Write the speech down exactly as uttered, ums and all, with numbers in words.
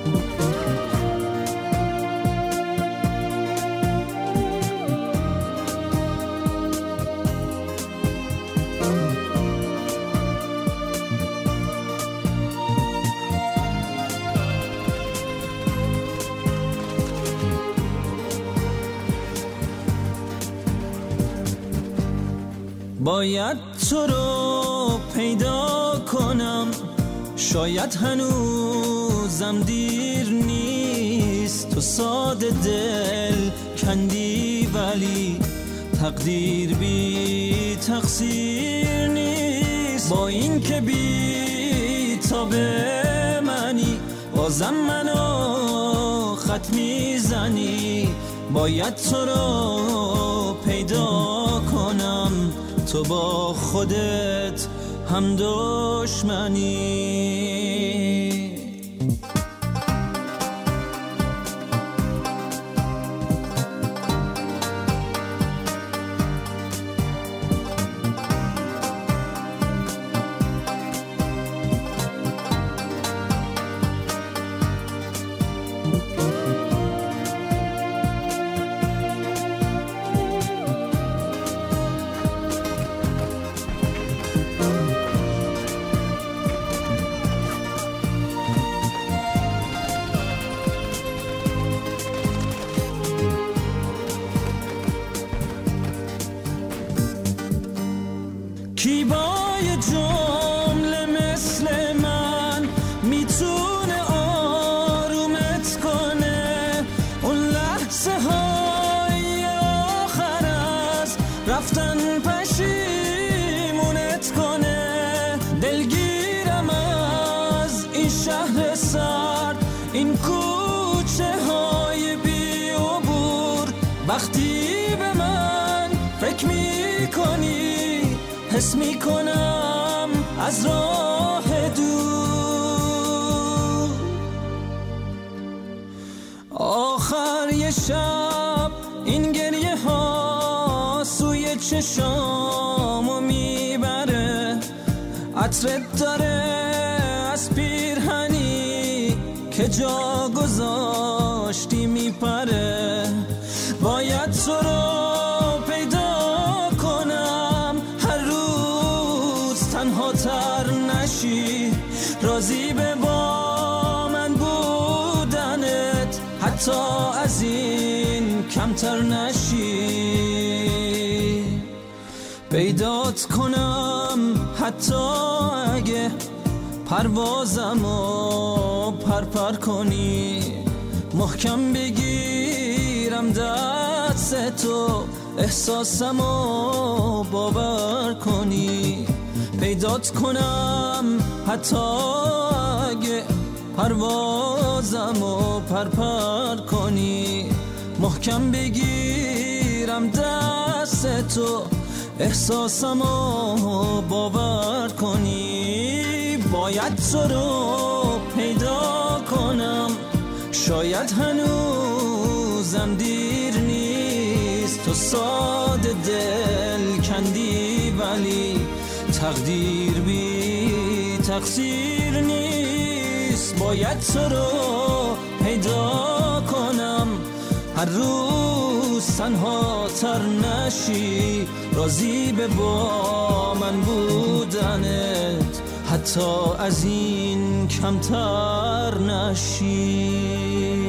باید تو رو پیدا کنم، شاید هنوزم دیر نیست. تو ساده دل کندی ولی تقدیر بی تقصیر نیست. با این که بی تا به منی بازم منو خط میزنی. باید تو رو پیدا کنم، تو با خودت هم دشمنی. کی با یه جمله مثل من میتونه آرومت کنه؟ اون لحظه های آخر از رفتن پشیمونت کنه. دلگیرم از این شهر سرد، این کوچه های بی عبور. وقتی به من فکر میکنی حس میکنم از راه دور. آخر یه شب این گریه ها سوی چشامو میبره. عطرت داره از پیرهنی که جا گذاشتی میپره. باید تو رو پیدا کنم، هر روز تنها تر نشی. راضی به با من بودنت، حتی از این کمتر نشی. پیدات کنم حتی اگه پروازمو پرپر کنی. محکم بگیرم دست تو، احساسمو باور کنی. پیدات کنم حتی اگه پروازمو پرپر کنی. محکم بگیرم دست تو، احساسمو باور کنی. باید تو رو پیدا کنم، شاید هنوزم دیر نیست. تو ساده دل کندی ولی تقدیر بی تقصیر نیست. باید تو رو پیدا کنم، هر روز تنها تر نشی. راضی به با من بودنت، حتی از این کمتر نشی.